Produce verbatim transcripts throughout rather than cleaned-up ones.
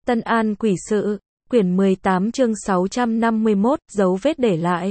Tân An Quỷ Sự, quyển mười tám chương sáu trăm năm mươi mốt, dấu vết để lại.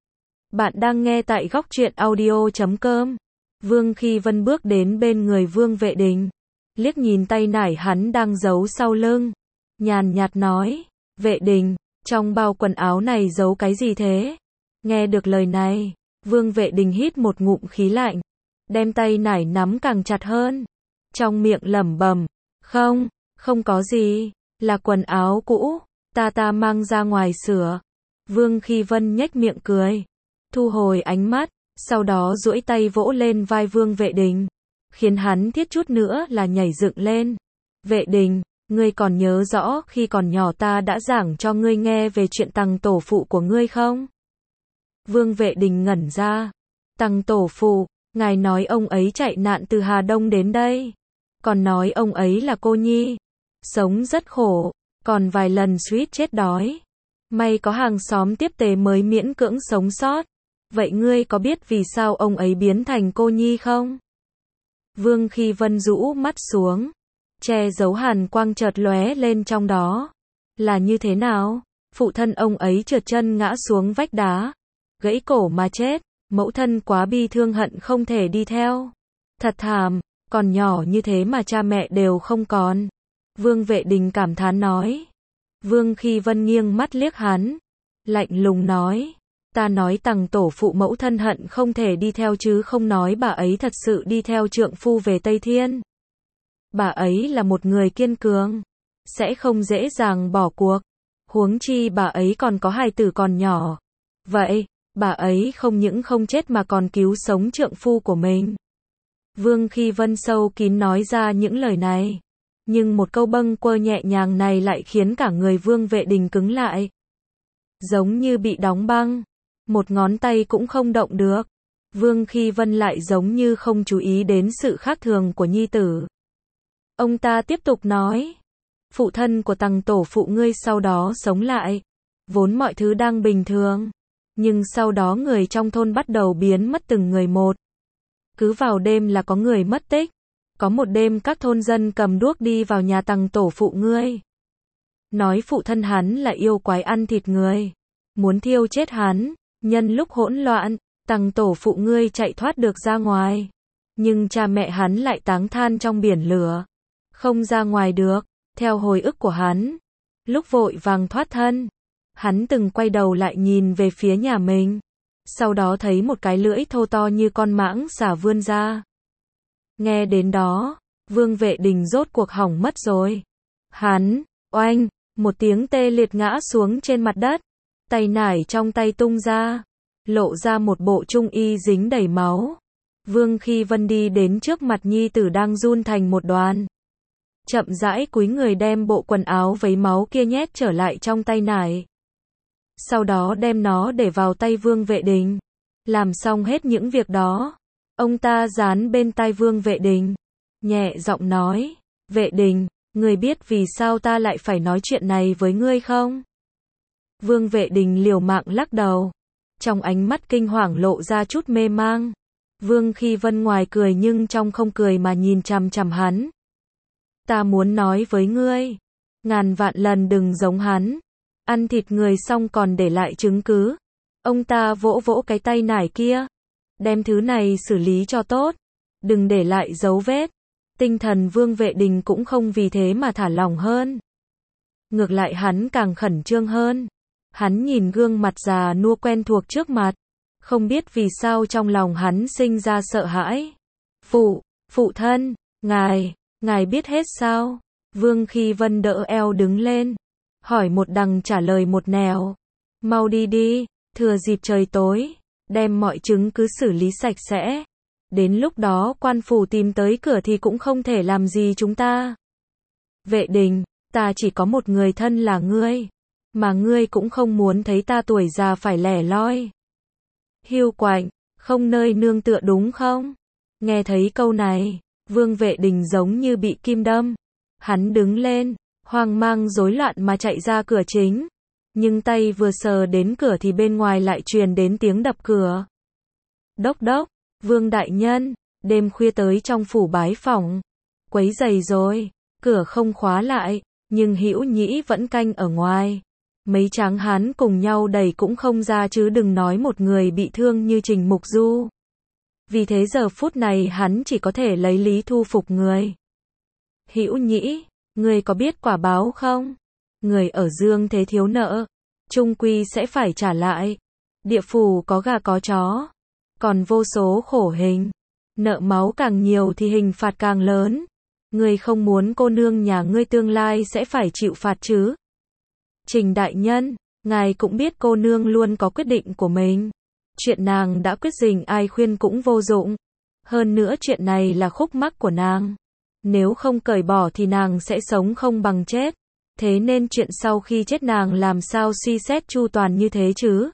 Bạn đang nghe tại góc truyện audio chấm com. Vương Khi Vân bước đến bên người Vương Vệ Đình, liếc nhìn tay nải hắn đang giấu sau lưng, nhàn nhạt nói, Vệ Đình, trong bao quần áo này giấu cái gì thế? Nghe được lời này, Vương Vệ Đình hít một ngụm khí lạnh, đem tay nải nắm càng chặt hơn, trong miệng lẩm bẩm, không, không có gì, là quần áo cũ, ta ta mang ra ngoài sửa. Vương Khi Vân nhếch miệng cười, thu hồi ánh mắt, sau đó duỗi tay vỗ lên vai Vương Vệ Đình, khiến hắn thiết chút nữa là nhảy dựng lên. Vệ Đình, ngươi còn nhớ rõ khi còn nhỏ ta đã giảng cho ngươi nghe về chuyện Tằng tổ phụ của ngươi không? Vương Vệ Đình ngẩn ra. Tằng tổ phụ, ngài nói ông ấy chạy nạn từ Hà Đông đến đây, còn nói ông ấy là cô nhi, sống rất khổ, còn vài lần suýt chết đói. May có hàng xóm tiếp tế mới miễn cưỡng sống sót. Vậy ngươi có biết vì sao ông ấy biến thành cô nhi không? Vương Khi Vân rũ mắt xuống, che giấu hàn quang chợt lóe lên trong đó. Là như thế nào? Phụ thân ông ấy trượt chân ngã xuống vách đá, gãy cổ mà chết, mẫu thân quá bi thương hận không thể đi theo. Thật thảm, còn nhỏ như thế mà cha mẹ đều không còn. Vương Vệ Đình cảm thán nói. Vương Khi Vân nghiêng mắt liếc hắn, lạnh lùng nói, ta nói Tằng tổ phụ mẫu thân hận không thể đi theo chứ không nói bà ấy thật sự đi theo trượng phu về Tây Thiên. Bà ấy là một người kiên cường, sẽ không dễ dàng bỏ cuộc, huống chi bà ấy còn có hài tử còn nhỏ. Vậy, bà ấy không những không chết mà còn cứu sống trượng phu của mình. Vương Khi Vân sâu kín nói ra những lời này, nhưng một câu bâng quơ nhẹ nhàng này lại khiến cả người Vương Vệ Đình cứng lại, giống như bị đóng băng, một ngón tay cũng không động được. Vương Khi Vân lại giống như không chú ý đến sự khác thường của nhi tử. Ông ta tiếp tục nói, phụ thân của Tằng tổ phụ ngươi sau đó sống lại, vốn mọi thứ đang bình thường, nhưng sau đó người trong thôn bắt đầu biến mất từng người một. Cứ vào đêm là có người mất tích. Có một đêm các thôn dân cầm đuốc đi vào nhà Tằng tổ phụ ngươi, nói phụ thân hắn là yêu quái ăn thịt người, muốn thiêu chết hắn. Nhân lúc hỗn loạn, Tằng tổ phụ ngươi chạy thoát được ra ngoài, nhưng cha mẹ hắn lại táng than trong biển lửa, không ra ngoài được. Theo hồi ức của hắn, lúc vội vàng thoát thân, hắn từng quay đầu lại nhìn về phía nhà mình, sau đó thấy một cái lưỡi thô to như con mãng xà vươn ra. Nghe đến đó, Vương Vệ Đình rốt cuộc hỏng mất rồi. Hắn, oanh, một tiếng tê liệt ngã xuống trên mặt đất, tay nải trong tay tung ra, lộ ra một bộ trung y dính đầy máu. Vương Khi Vân đi đến trước mặt nhi tử đang run thành một đoàn, chậm rãi cúi người đem bộ quần áo vấy máu kia nhét trở lại trong tay nải, sau đó đem nó để vào tay Vương Vệ Đình. Làm xong hết những việc đó, ông ta dán bên tai Vương Vệ Đình, nhẹ giọng nói, Vệ Đình, ngươi biết vì sao ta lại phải nói chuyện này với ngươi không? Vương Vệ Đình liều mạng lắc đầu, trong ánh mắt kinh hoàng lộ ra chút mê mang. Vương Khi Vân ngoài cười nhưng trong không cười mà nhìn chằm chằm hắn. Ta muốn nói với ngươi, ngàn vạn lần đừng giống hắn, ăn thịt người xong còn để lại chứng cứ. Ông ta vỗ vỗ cái tay nải kia, đem thứ này xử lý cho tốt, đừng để lại dấu vết. Tinh thần Vương Vệ Đình cũng không vì thế mà thả lỏng hơn, ngược lại hắn càng khẩn trương hơn. Hắn nhìn gương mặt già nua quen thuộc trước mặt, không biết vì sao trong lòng hắn sinh ra sợ hãi. Phụ, phụ thân, ngài, ngài biết hết sao? Vương Khi Vân đỡ eo đứng lên, hỏi một đằng trả lời một nẻo. Mau đi đi, thừa dịp trời tối, đem mọi chứng cứ xử lý sạch sẽ. Đến lúc đó quan phủ tìm tới cửa thì cũng không thể làm gì chúng ta. Vệ Đình, ta chỉ có một người thân là ngươi, mà ngươi cũng không muốn thấy ta tuổi già phải lẻ loi, hiu quạnh, không nơi nương tựa đúng không? Nghe thấy câu này, Vương Vệ Đình giống như bị kim đâm. Hắn đứng lên, hoang mang rối loạn mà chạy ra cửa chính, nhưng tay vừa sờ đến cửa thì bên ngoài lại truyền đến tiếng đập cửa. Đốc đốc, Vương đại nhân, đêm khuya tới trong phủ bái phỏng, quấy rầy rồi. Cửa không khóa lại, nhưng Hữu Nhĩ vẫn canh ở ngoài. Mấy tráng hán cùng nhau đẩy cũng không ra chứ đừng nói một người bị thương như Trình Mục Du. Vì thế giờ phút này hắn chỉ có thể lấy lý thu phục người. Hữu Nhĩ, người có biết quả báo không? Người ở dương thế thiếu nợ, chung quy sẽ phải trả lại. Địa phủ có gà có chó, còn vô số khổ hình. Nợ máu càng nhiều thì hình phạt càng lớn. Người không muốn cô nương nhà ngươi tương lai sẽ phải chịu phạt chứ? Trình đại nhân, ngài cũng biết cô nương luôn có quyết định của mình. Chuyện nàng đã quyết định ai khuyên cũng vô dụng. Hơn nữa chuyện này là khúc mắc của nàng. Nếu không cởi bỏ thì nàng sẽ sống không bằng chết. Thế nên chuyện sau khi chết nàng làm sao suy xét chu toàn như thế chứ?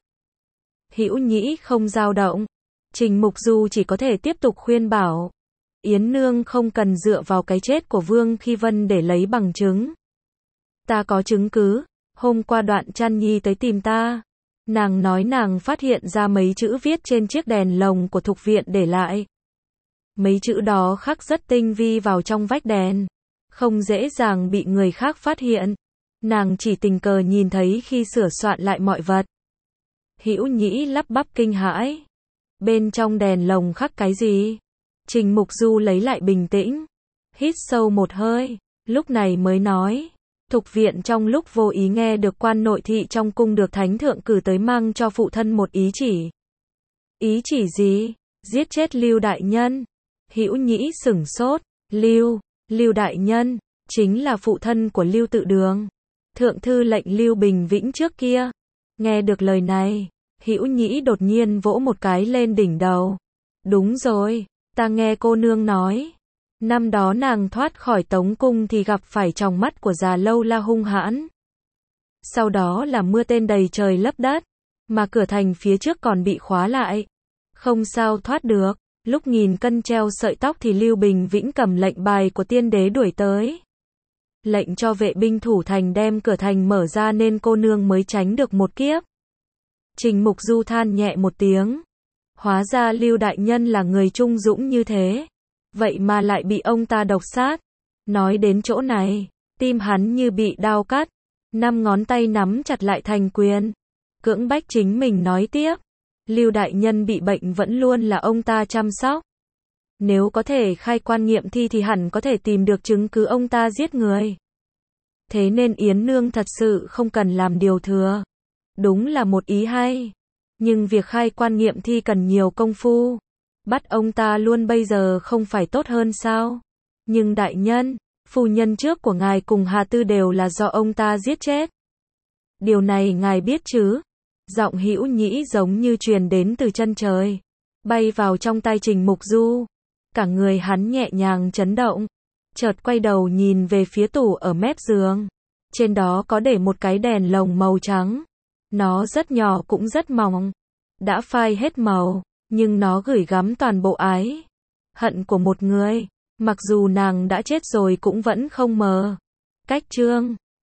Hữu Nhĩ không dao động. Trình Mục Du chỉ có thể tiếp tục khuyên bảo. Yến Nương không cần dựa vào cái chết của Vương Khi Vân để lấy bằng chứng. Ta có chứng cứ. Hôm qua Đoạn Trăn Nhi tới tìm ta. Nàng nói nàng phát hiện ra mấy chữ viết trên chiếc đèn lồng của Thục Viện để lại. Mấy chữ đó khắc rất tinh vi vào trong vách đèn. Không dễ dàng bị người khác phát hiện. Nàng chỉ tình cờ nhìn thấy khi sửa soạn lại mọi vật. Hữu Nhĩ lắp bắp kinh hãi. Bên trong đèn lồng khắc cái gì? Trình Mục Du lấy lại bình tĩnh. Hít sâu một hơi. Lúc này mới nói. Thục Viện trong lúc vô ý nghe được quan nội thị trong cung được thánh thượng cử tới mang cho phụ thân một ý chỉ. Ý chỉ gì? Giết chết Lưu đại nhân. Hữu Nhĩ sửng sốt. Lưu, Lưu đại nhân, chính là phụ thân của Lưu Tự Đường. Thượng thư lệnh Lưu Bình Vĩnh trước kia. Nghe được lời này, Hữu Nhĩ đột nhiên vỗ một cái lên đỉnh đầu. Đúng rồi, ta nghe cô nương nói. Năm đó nàng thoát khỏi Tống Cung thì gặp phải tròng mắt của già Lâu La hung hãn. Sau đó là mưa tên đầy trời lấp đất, mà cửa thành phía trước còn bị khóa lại. Không sao thoát được, lúc nghìn cân treo sợi tóc thì Lưu Bình Vĩnh cầm lệnh bài của tiên đế đuổi tới. Lệnh cho vệ binh thủ thành đem cửa thành mở ra nên cô nương mới tránh được một kiếp. Trình Mục Du than nhẹ một tiếng. Hóa ra Lưu đại nhân là người trung dũng như thế. Vậy mà lại bị ông ta độc sát. Nói đến chỗ này, tim hắn như bị đao cắt. Năm ngón tay nắm chặt lại thành quyền. Cưỡng bách chính mình nói tiếp. Lưu đại nhân bị bệnh vẫn luôn là ông ta chăm sóc. Nếu có thể khai quan nghiệm thi thì hẳn có thể tìm được chứng cứ ông ta giết người. Thế nên Yến Nương thật sự không cần làm điều thừa. Đúng là một ý hay. Nhưng việc khai quan nghiệm thi cần nhiều công phu. Bắt ông ta luôn bây giờ không phải tốt hơn sao? Nhưng đại nhân, phu nhân trước của ngài cùng Hà Tư đều là do ông ta giết chết. Điều này ngài biết chứ? Giọng Hữu Nhĩ giống như truyền đến từ chân trời, bay vào trong tai Trình Mục Du. Cả người hắn nhẹ nhàng chấn động, chợt quay đầu nhìn về phía tủ ở mép giường. Trên đó có để một cái đèn lồng màu trắng. Nó rất nhỏ cũng rất mỏng, đã phai hết màu, nhưng nó gửi gắm toàn bộ ái hận của một người, mặc dù nàng đã chết rồi cũng vẫn không mờ. Cách chương